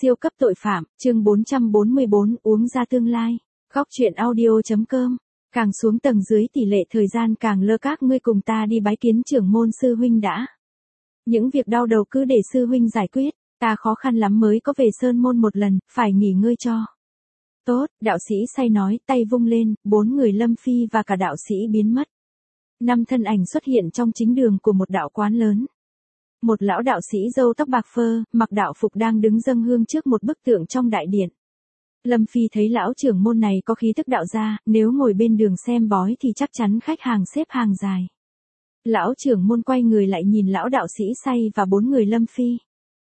Siêu cấp tội phạm, chương 444, uống ra tương lai. Góc truyện audio.com. Càng xuống tầng dưới tỷ lệ thời gian càng lơ, các ngươi cùng ta đi bái kiến trưởng môn sư huynh đã. Những việc đau đầu cứ để sư huynh giải quyết, ta khó khăn lắm mới có về sơn môn một lần, phải nghỉ ngơi cho. Tốt, đạo sĩ say nói, tay vung lên, 4 người Lâm Phi và cả đạo sĩ biến mất. 5 thân ảnh xuất hiện trong chính đường của một đạo quán lớn. Một lão đạo sĩ râu tóc bạc phơ, mặc đạo phục đang đứng dâng hương trước một bức tượng trong đại điện. Lâm Phi thấy lão trưởng môn này có khí tức đạo gia, nếu ngồi bên đường xem bói thì chắc chắn khách hàng xếp hàng dài. Lão trưởng môn quay người lại nhìn lão đạo sĩ say và 4 người Lâm Phi.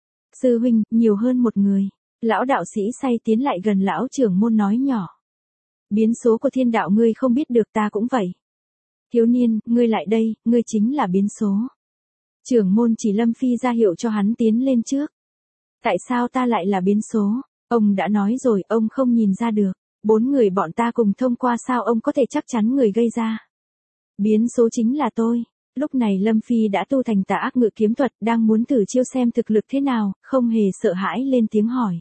Sư huynh, nhiều hơn một người. Lão đạo sĩ say tiến lại gần lão trưởng môn nói nhỏ. Biến số của thiên đạo ngươi không biết được, ta cũng vậy. Thiếu niên, ngươi lại đây, ngươi chính là biến số. Trưởng môn chỉ Lâm Phi ra hiệu cho hắn tiến lên trước. Tại sao ta lại là biến số? Ông đã nói rồi, ông không nhìn ra được. 4 người bọn ta cùng thông qua, sao ông có thể chắc chắn người gây ra? Biến số chính là tôi. Lúc này Lâm Phi đã tu thành tà ác ngự kiếm thuật, đang muốn thử chiêu xem thực lực thế nào, không hề sợ hãi lên tiếng hỏi.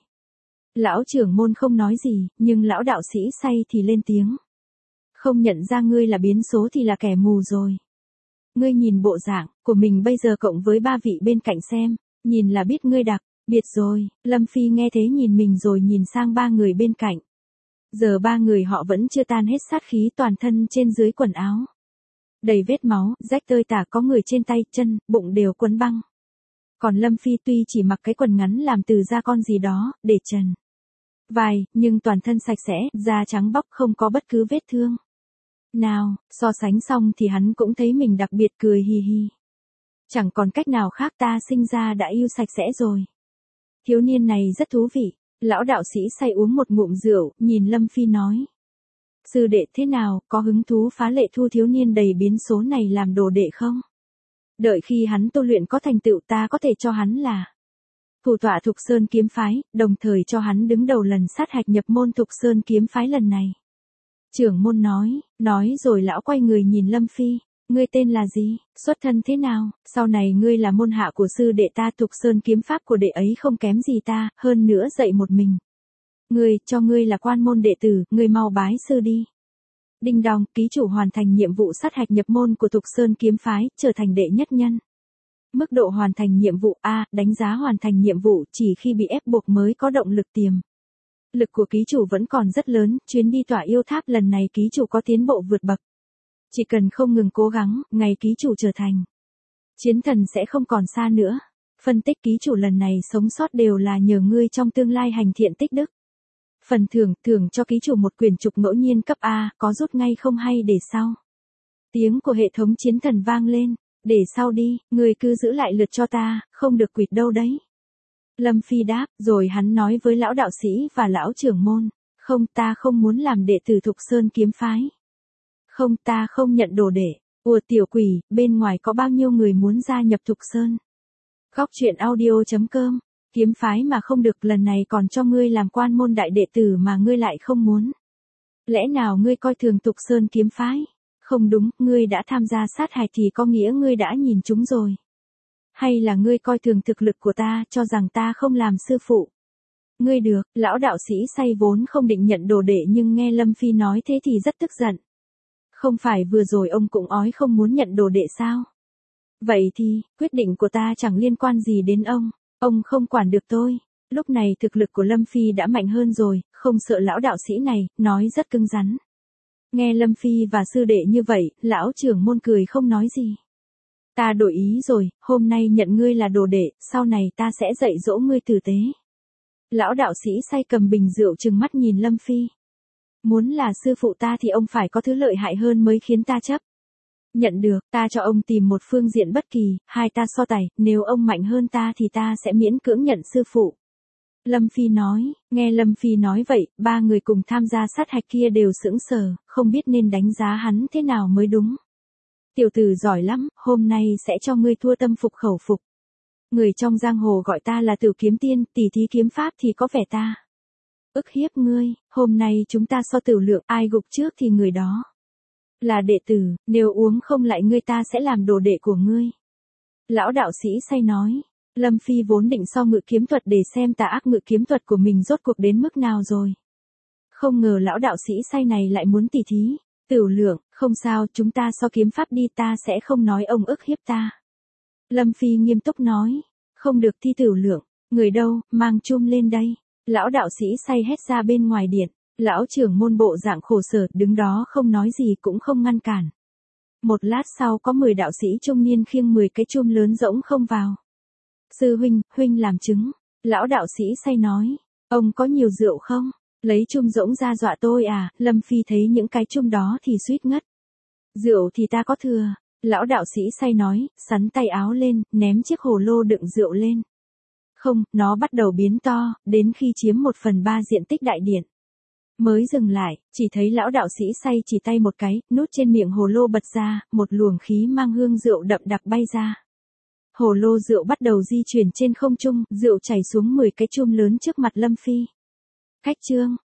Lão trưởng môn không nói gì, nhưng lão đạo sĩ say thì lên tiếng. Không nhận ra ngươi là biến số thì là kẻ mù rồi. Ngươi nhìn bộ dạng của mình bây giờ cộng với 3 vị bên cạnh xem, nhìn là biết ngươi đặc biệt rồi. Lâm Phi nghe thế nhìn mình rồi nhìn sang 3 người bên cạnh. Giờ 3 người họ vẫn chưa tan hết sát khí, toàn thân trên dưới quần áo đầy vết máu, rách tơi tả, có người trên tay, chân, bụng đều quấn băng. Còn Lâm Phi tuy chỉ mặc cái quần ngắn làm từ da con gì đó, để trần vai, nhưng toàn thân sạch sẽ, da trắng bóc, không có bất cứ vết thương nào. So sánh xong thì hắn cũng thấy mình đặc biệt, cười hì hì. Chẳng còn cách nào khác, ta sinh ra đã yêu sạch sẽ rồi. Thiếu niên này rất thú vị. Lão đạo sĩ say uống một ngụm rượu, nhìn Lâm Phi nói. Sư đệ thế nào, có hứng thú phá lệ thu thiếu niên đầy biến số này làm đồ đệ không? Đợi khi hắn tu luyện có thành tựu, ta có thể cho hắn là thủ tọa Thục Sơn kiếm phái, đồng thời cho hắn đứng đầu lần sát hạch nhập môn Thục Sơn kiếm phái lần này. Trưởng môn nói rồi lão quay người nhìn Lâm Phi. Ngươi tên là gì, xuất thân thế nào? Sau này ngươi là môn hạ của sư đệ ta, Thục Sơn kiếm pháp của đệ ấy không kém gì ta, hơn nữa dạy một mình. Cho ngươi là quan môn đệ tử, ngươi mau bái sư đi. Đinh đong, ký chủ hoàn thành nhiệm vụ sát hạch nhập môn của Thục Sơn kiếm phái, trở thành đệ nhất nhân. Mức độ hoàn thành nhiệm vụ A, đánh giá hoàn thành nhiệm vụ chỉ khi bị ép buộc mới có động lực tiềm. Lực của ký chủ vẫn còn rất lớn, chuyến đi tỏa yêu tháp lần này ký chủ có tiến bộ vượt bậc. Chỉ cần không ngừng cố gắng, ngày ký chủ trở thành chiến thần sẽ không còn xa nữa. Phân tích ký chủ lần này sống sót đều là nhờ ngươi trong tương lai hành thiện tích đức. Phần thưởng cho ký chủ một quyển trục ngẫu nhiên cấp A, có rút ngay không hay để sau. Tiếng của hệ thống chiến thần vang lên. Để sau đi, ngươi cứ giữ lại lượt cho ta, không được quỵt đâu đấy. Lâm Phi đáp, rồi hắn nói với lão đạo sĩ và lão trưởng môn. Không, ta không muốn làm đệ tử Thục Sơn kiếm phái. Không, ta không nhận đồ đệ. Ủa tiểu quỷ, bên ngoài có bao nhiêu người muốn gia nhập Thục Sơn? Góc truyện audio.com. Kiếm phái mà không được, lần này còn cho ngươi làm quan môn đại đệ tử mà ngươi lại không muốn. Lẽ nào ngươi coi thường Thục Sơn kiếm phái? Không đúng, ngươi đã tham gia sát hạch thì có nghĩa ngươi đã nhìn chúng rồi. Hay là ngươi coi thường thực lực của ta, cho rằng ta không làm sư phụ? Ngươi được, lão đạo sĩ say vốn không định nhận đồ đệ nhưng nghe Lâm Phi nói thế thì rất tức giận. Không phải vừa rồi ông cũng ói không muốn nhận đồ đệ sao? Vậy thì, quyết định của ta chẳng liên quan gì đến ông không quản được tôi. Lúc này thực lực của Lâm Phi đã mạnh hơn rồi, không sợ lão đạo sĩ này, nói rất cứng rắn. Nghe Lâm Phi và sư đệ như vậy, lão trưởng môn cười không nói gì. Ta đổi ý rồi, hôm nay nhận ngươi là đồ đệ, sau này ta sẽ dạy dỗ ngươi tử tế. Lão đạo sĩ say cầm bình rượu trừng mắt nhìn Lâm Phi. Muốn là sư phụ ta thì ông phải có thứ lợi hại hơn mới khiến ta chấp nhận được. Ta cho ông tìm một phương diện bất kỳ, hai ta so tài, nếu ông mạnh hơn ta thì ta sẽ miễn cưỡng nhận sư phụ. Lâm Phi nói, nghe Lâm Phi nói vậy, 3 người cùng tham gia sát hạch kia đều sững sờ, không biết nên đánh giá hắn thế nào mới đúng. Tiểu tử giỏi lắm, hôm nay sẽ cho ngươi thua tâm phục khẩu phục. Người trong giang hồ gọi ta là Tử Kiếm Tiên, tỉ thí kiếm pháp thì có vẻ ta ức hiếp ngươi, hôm nay chúng ta so tử lượng, ai gục trước thì người đó là đệ tử, nếu uống không lại ngươi ta sẽ làm đồ đệ của ngươi. Lão đạo sĩ say nói, Lâm Phi vốn định so ngự kiếm thuật để xem tà ác ngự kiếm thuật của mình rốt cuộc đến mức nào rồi. Không ngờ lão đạo sĩ say này lại muốn tỉ thí. Tửu Lượng, không sao, chúng ta so kiếm pháp đi, ta sẽ không nói ông ức hiếp ta. Lâm Phi nghiêm túc nói. Không được thi Tửu Lượng, người đâu, mang chum lên đây. Lão đạo sĩ say hét ra bên ngoài điện. Lão trưởng môn bộ dạng khổ sở đứng đó không nói gì cũng không ngăn cản. Một lát sau có 10 đạo sĩ trung niên khiêng 10 cái chum lớn rỗng không vào. Sư huynh, huynh làm chứng. Lão đạo sĩ say nói. Ông có nhiều rượu không? Lấy chum rỗng ra dọa tôi à? Lâm Phi thấy những cái chum đó thì suýt ngất. Rượu thì ta có thừa. Lão đạo sĩ say nói, sắn tay áo lên, ném chiếc hồ lô đựng rượu lên. Không, nó bắt đầu biến to, đến khi chiếm 1/3 diện tích đại điện. Mới dừng lại, chỉ thấy lão đạo sĩ say chỉ tay một cái, nút trên miệng hồ lô bật ra, một luồng khí mang hương rượu đậm đặc bay ra. Hồ lô rượu bắt đầu di chuyển trên không trung, rượu chảy xuống 10 cái chum lớn trước mặt Lâm Phi. Cách chương